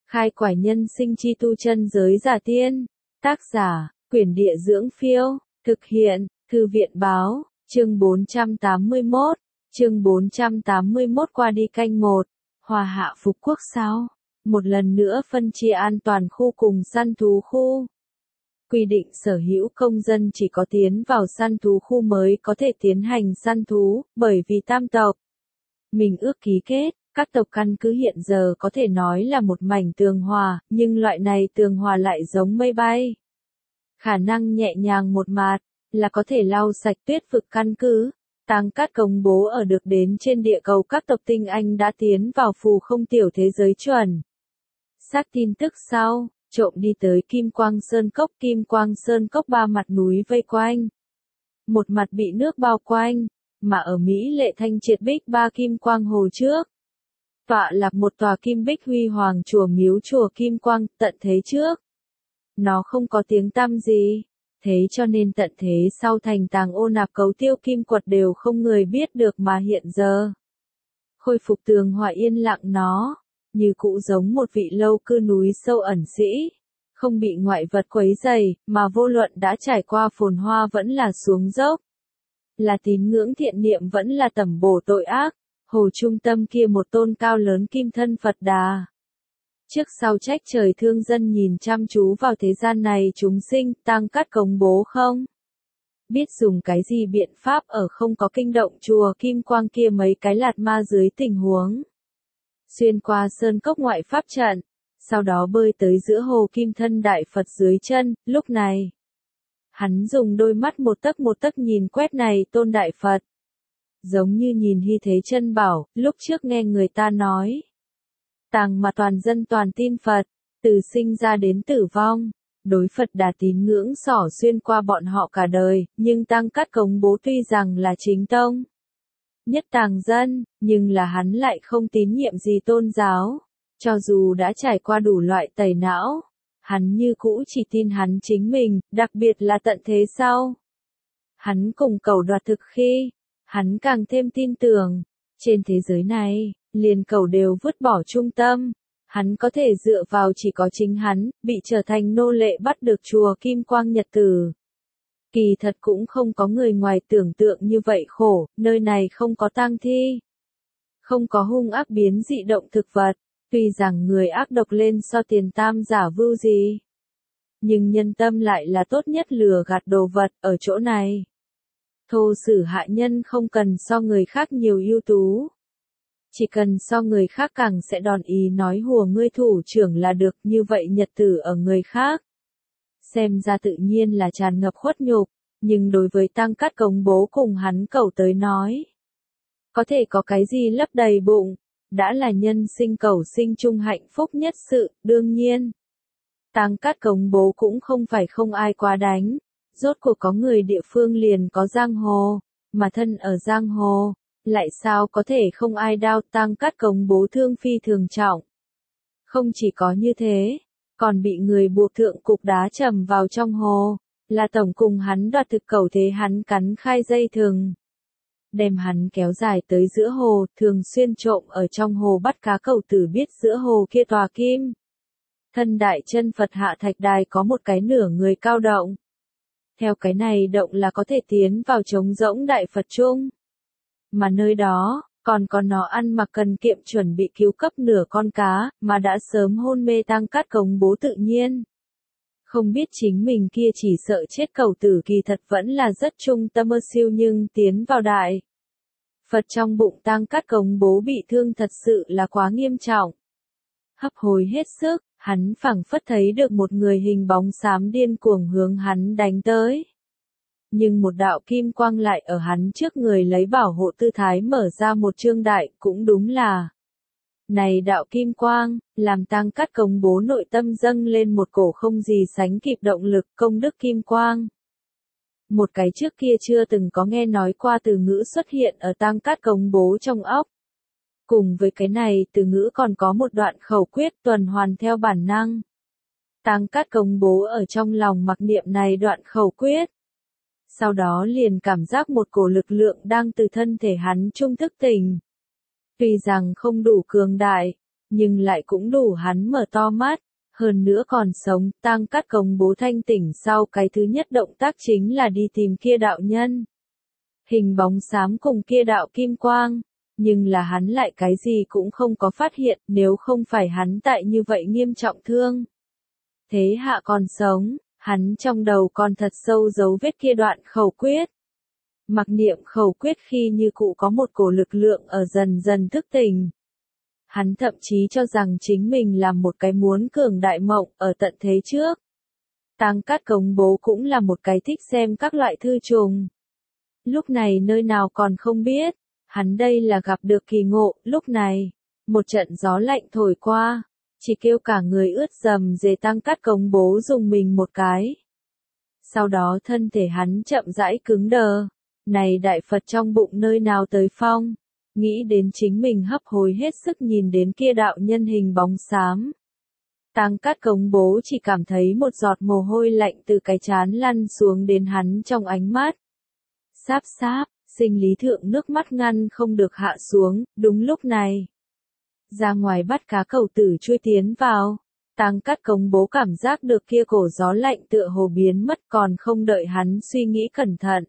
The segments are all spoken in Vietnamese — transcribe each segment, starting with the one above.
Khai quải nhân sinh chi tu chân giới giả tiên. Tác giả, Quyển Địa Dưỡng Phiêu. Thực hiện, Thư viện Báo. Chương 481. Chương 481 qua đi canh 1. Hòa hạ phục quốc sao? Một lần nữa phân chia an toàn khu cùng săn thú khu. Quy định sở hữu công dân chỉ có tiến vào săn thú khu mới có thể tiến hành săn thú, bởi vì tam tộc mình ước ký kết, các tộc căn cứ hiện giờ có thể nói là một mảnh tường hòa, nhưng loại này tường hòa lại giống mây bay. Khả năng nhẹ nhàng một mạt, là có thể lau sạch tuyết vực căn cứ. Tang Cát công bố ở được đến trên địa cầu các tộc tinh Anh đã tiến vào phù không tiểu thế giới chuẩn. Xác tin tức sau, trộm đi tới Kim Quang Sơn Cốc ba mặt núi vây quanh. Một mặt bị nước bao quanh, mà ở Mỹ lệ thanh triệt bích ba Kim Quang hồ trước. Tọa lạc một tòa kim bích huy hoàng chùa miếu chùa Kim Quang tận thế trước. Nó không có tiếng tăm gì, thế cho nên tận thế sau thành tàng ô nạp cấu tiêu kim quật đều không người biết được mà hiện giờ. Khôi phục tường hòa yên lặng nó, như cũ giống một vị lâu cư núi sâu ẩn sĩ, không bị ngoại vật quấy rầy, mà vô luận đã trải qua phồn hoa vẫn là xuống dốc. Là tín ngưỡng thiện niệm vẫn là tẩm bổ tội ác, hồ trung tâm kia một tôn cao lớn kim thân Phật Đà. Trước sau trách trời thương dân nhìn chăm chú vào thế gian này chúng sinh, Tang Cát công bố không biết dùng cái gì biện pháp ở không có kinh động chùa Kim Quang kia mấy cái lạt ma dưới tình huống. Xuyên qua sơn cốc ngoại pháp trận, sau đó bơi tới giữa hồ kim thân đại Phật dưới chân, lúc này. Hắn dùng đôi mắt một tấc nhìn quét này tôn đại Phật. Giống như nhìn hy thế chân bảo, lúc trước nghe người ta nói. Tàng mà toàn dân toàn tin Phật, từ sinh ra đến tử vong, đối Phật Đà tín ngưỡng xỏ xuyên qua bọn họ cả đời, nhưng Tang Cát công bố tuy rằng là chính tông nhất tàng dân, nhưng là hắn lại không tín nhiệm gì tôn giáo, cho dù đã trải qua đủ loại tẩy não, hắn như cũ chỉ tin hắn chính mình, đặc biệt là tận thế sau. Hắn cùng cầu đoạt thực khi, hắn càng thêm tin tưởng, trên thế giới này, liền cầu đều vứt bỏ trung tâm, hắn có thể dựa vào chỉ có chính hắn, bị trở thành nô lệ bắt được chùa Kim Quang nhật tử. Kỳ thật cũng không có người ngoài tưởng tượng như vậy khổ, nơi này không có tang thi, không có hung ác biến dị động thực vật, tuy rằng người ác độc lên so tiền tam giả vưu gì. Nhưng nhân tâm lại là tốt nhất lừa gạt đồ vật ở chỗ này. Thô sử hạ nhân không cần so người khác nhiều ưu tú. Chỉ cần so người khác càng sẽ đòn ý nói hùa ngươi thủ trưởng là được, như vậy nhật tử ở người khác. Xem ra tự nhiên là tràn ngập khuất nhục, nhưng đối với Tang Cát công bố cùng hắn cầu tới nói. Có thể có cái gì lấp đầy bụng, đã là nhân sinh cầu sinh chung hạnh phúc nhất sự, đương nhiên. Tang Cát công bố cũng không phải không ai quá đánh, rốt cuộc có người địa phương liền có giang hồ, mà thân ở giang hồ. Lại sao có thể không ai đao, Tang Cát công bố thương phi thường trọng. Không chỉ có như thế, còn bị người buộc thượng cục đá trầm vào trong hồ, là tổng cùng hắn đoạt thực cầu thế hắn cắn khai dây thừng. Đem hắn kéo dài tới giữa hồ, thường xuyên trộm ở trong hồ bắt cá cầu tử biết giữa hồ kia tòa kim. Thân đại chân Phật hạ thạch đài có một cái nửa người cao động. Theo cái này động là có thể tiến vào trống rỗng đại Phật trung. Mà nơi đó, còn có nó ăn mặc cần kiệm chuẩn bị cứu cấp nửa con cá, mà đã sớm hôn mê Tang Cát công bố tự nhiên. Không biết chính mình kia chỉ sợ chết cầu tử kỳ thật vẫn là rất trung tâm mơ siêu nhưng tiến vào đại. Phật trong bụng Tang Cát công bố bị thương thật sự là quá nghiêm trọng. Hấp hối hết sức, hắn phảng phất thấy được một người hình bóng xám điên cuồng hướng hắn đánh tới. Nhưng một đạo kim quang lại ở hắn trước người lấy bảo hộ tư thái mở ra một chương đại, cũng đúng là. Này đạo kim quang, làm Tang Cát công bố nội tâm dâng lên một cổ không gì sánh kịp động lực, công đức kim quang. Một cái trước kia chưa từng có nghe nói qua từ ngữ xuất hiện ở Tang Cát công bố trong óc. Cùng với cái này từ ngữ còn có một đoạn khẩu quyết tuần hoàn theo bản năng. Tang Cát công bố ở trong lòng mặc niệm này đoạn khẩu quyết. Sau đó liền cảm giác một cổ lực lượng đang từ thân thể hắn trung thức tỉnh. Tuy rằng không đủ cường đại, nhưng lại cũng đủ hắn mở to mắt, hơn nữa còn sống. Tăng Cát Công bố thanh tỉnh sau cái thứ nhất động tác chính là đi tìm kia đạo nhân. Hình bóng xám cùng kia đạo kim quang, nhưng là hắn lại cái gì cũng không có phát hiện, nếu không phải hắn tại như vậy nghiêm trọng thương. Thế hạ còn sống, hắn trong đầu còn thật sâu dấu vết kia đoạn khẩu quyết. Mặc niệm khẩu quyết khi như cụ có một cổ lực lượng ở dần dần thức tỉnh. Hắn thậm chí cho rằng chính mình là một cái muốn cường đại mộng ở tận thế trước. Tăng Cát Công bố cũng là một cái thích xem các loại thư trùng. Lúc này nơi nào còn không biết, hắn đây là gặp được kỳ ngộ. Lúc này, một trận gió lạnh thổi qua, chỉ kêu cả người ướt dầm dề. Tăng Cát Công bố dùng mình một cái. Sau đó thân thể hắn chậm rãi cứng đờ. Này đại Phật trong bụng nơi nào tới phong, nghĩ đến chính mình hấp hối hết sức nhìn đến kia đạo nhân hình bóng xám. Tăng Cát Công bố chỉ cảm thấy một giọt mồ hôi lạnh từ cái trán lăn xuống đến hắn trong ánh mắt. Sáp sáp, sinh lý thượng nước mắt ngăn không được hạ xuống. Đúng lúc này, ra ngoài bắt cá cầu tử chui tiến vào. Tăng Cát Công bố cảm giác được kia cổ gió lạnh tựa hồ biến mất, còn không đợi hắn suy nghĩ cẩn thận.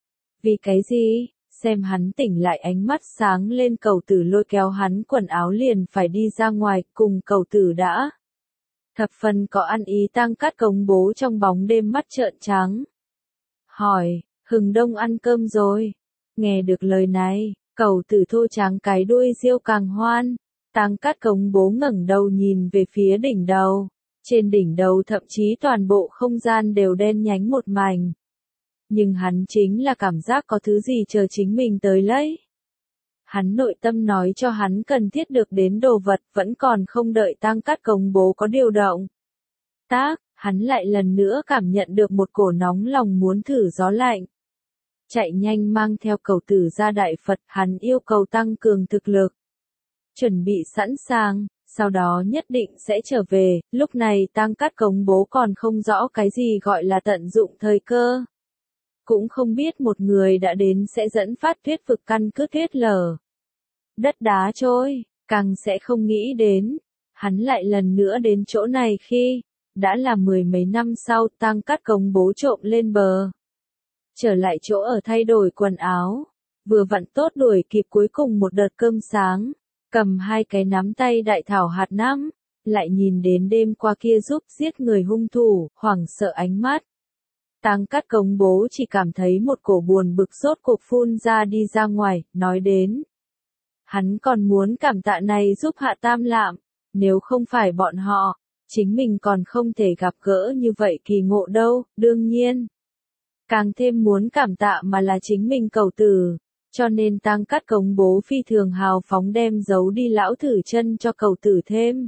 Vì cái gì? Xem hắn tỉnh lại, ánh mắt sáng lên, cầu tử lôi kéo hắn quần áo liền phải đi ra ngoài, cùng cầu tử đã thập phần có ăn ý. Tăng Cát Công bố trong bóng đêm mắt trợn trắng. Hỏi, Hừng Đông ăn cơm rồi? Nghe được lời này, cầu tử thô trắng cái đuôi riêu càng hoan. Tăng Cát Công bố ngẩng đầu nhìn về phía đỉnh đầu. Trên đỉnh đầu thậm chí toàn bộ không gian đều đen nhánh một mảnh. Nhưng hắn chính là cảm giác có thứ gì chờ chính mình tới lấy. Hắn nội tâm nói cho hắn cần thiết được đến đồ vật, vẫn còn không đợi Tăng Cát Công bố có điều động. Hắn lại lần nữa cảm nhận được một cổ nóng lòng muốn thử gió lạnh. Chạy nhanh mang theo cầu tử ra đại Phật, hắn yêu cầu tăng cường thực lực. Chuẩn bị sẵn sàng, sau đó nhất định sẽ trở về. Lúc này Tăng Cát Công bố còn không rõ cái gì gọi là tận dụng thời cơ. Cũng không biết một người đã đến sẽ dẫn phát thuyết vực căn cứ tuyết lở. Đất đá trôi, càng sẽ không nghĩ đến. Hắn lại lần nữa đến chỗ này khi, đã là mười mấy năm sau. Tăng Cát Công bố trộm lên bờ. Trở lại chỗ ở thay đổi quần áo. Vừa vặn tốt đuổi kịp cuối cùng một đợt cơm sáng. Cầm hai cái nắm tay đại thảo hạt nắm. Lại nhìn đến đêm qua kia giúp giết người hung thủ, hoảng sợ ánh mắt. Tăng Cát Công bố chỉ cảm thấy một cổ buồn bực sốt cuộc phun ra đi ra ngoài, nói đến. Hắn còn muốn cảm tạ này giúp Hạ Tam Lạm, nếu không phải bọn họ, chính mình còn không thể gặp gỡ như vậy kỳ ngộ đâu. Đương nhiên, càng thêm muốn cảm tạ mà là chính mình cầu tử, cho nên Tăng Cát Công bố phi thường hào phóng đem giấu đi lão thử chân cho cầu tử thêm.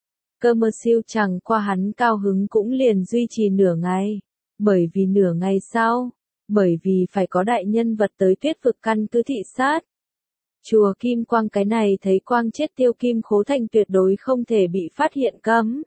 Cơ mơ siêu chẳng qua hắn cao hứng cũng liền duy trì nửa ngày. Bởi vì nửa ngày sau, bởi vì phải có đại nhân vật tới tuyết vực căn cứ thị sát. Chùa Kim Quang cái này thấy quang chết tiêu kim khố thành tuyệt đối không thể bị phát hiện cấm.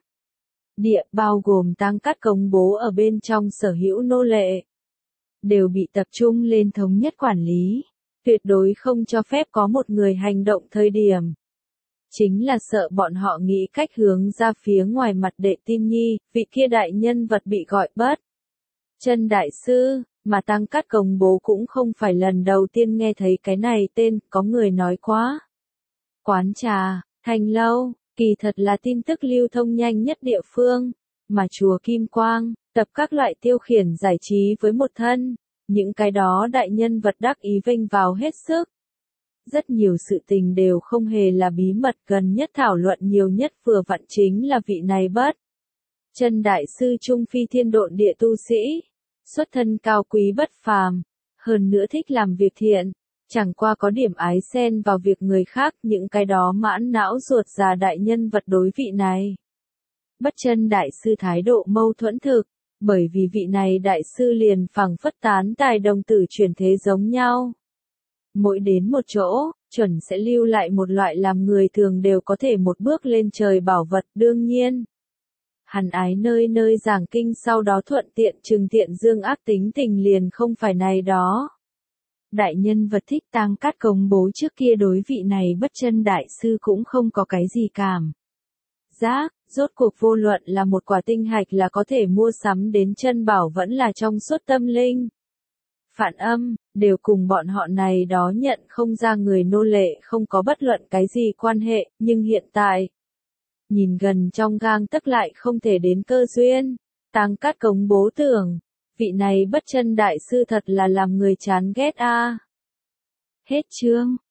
Địa bao gồm Tăng Cát Công bố ở bên trong sở hữu nô lệ. Đều bị tập trung lên thống nhất quản lý. Tuyệt đối không cho phép có một người hành động thời điểm. Chính là sợ bọn họ nghĩ cách hướng ra phía ngoài mặt Đệ Tin Nhi, vị kia đại nhân vật bị gọi bất chân đại sư, mà Tăng Cát Công bố cũng không phải lần đầu tiên nghe thấy cái này tên, có người nói quá. Quán trà, thanh lâu, kỳ thật là tin tức lưu thông nhanh nhất địa phương, mà chùa Kim Quang, tập các loại tiêu khiển giải trí với một thân, những cái đó đại nhân vật đắc ý vênh vào hết sức. Rất nhiều sự tình đều không hề là bí mật, gần nhất thảo luận nhiều nhất vừa vặn chính là vị này bất chân đại sư Trung Phi Thiên Độn Địa tu sĩ. Xuất thân cao quý bất phàm, hơn nữa thích làm việc thiện, chẳng qua có điểm ái xen vào việc người khác, những cái đó mãn não ruột già đại nhân vật đối vị này. Bất chân đại sư thái độ mâu thuẫn thực, bởi vì vị này đại sư liền phẳng phất tán tài đồng tử chuyển thế giống nhau. Mỗi đến một chỗ, chuẩn sẽ lưu lại một loại làm người thường đều có thể một bước lên trời bảo vật. Đương nhiên, hắn ái nơi nơi giảng kinh sau đó thuận tiện trừng tiện dương ác tính tình liền không phải này đó. Đại nhân vật thích Tang Cát Cống bố trước kia đối vị này bất chân đại sư cũng không có cái gì cảm giác, rốt cuộc vô luận là một quả tinh hạch là có thể mua sắm đến chân bảo vẫn là trong suốt tâm linh. Phản âm, đều cùng bọn họ này đó nhận không ra người nô lệ không có bất luận cái gì quan hệ, nhưng hiện tại, nhìn gần trong gang tấc lại không thể đến cơ duyên. Tang Cát Cống bố tưởng, vị này bất chân đại sư thật là làm người chán ghét a. Hết chương.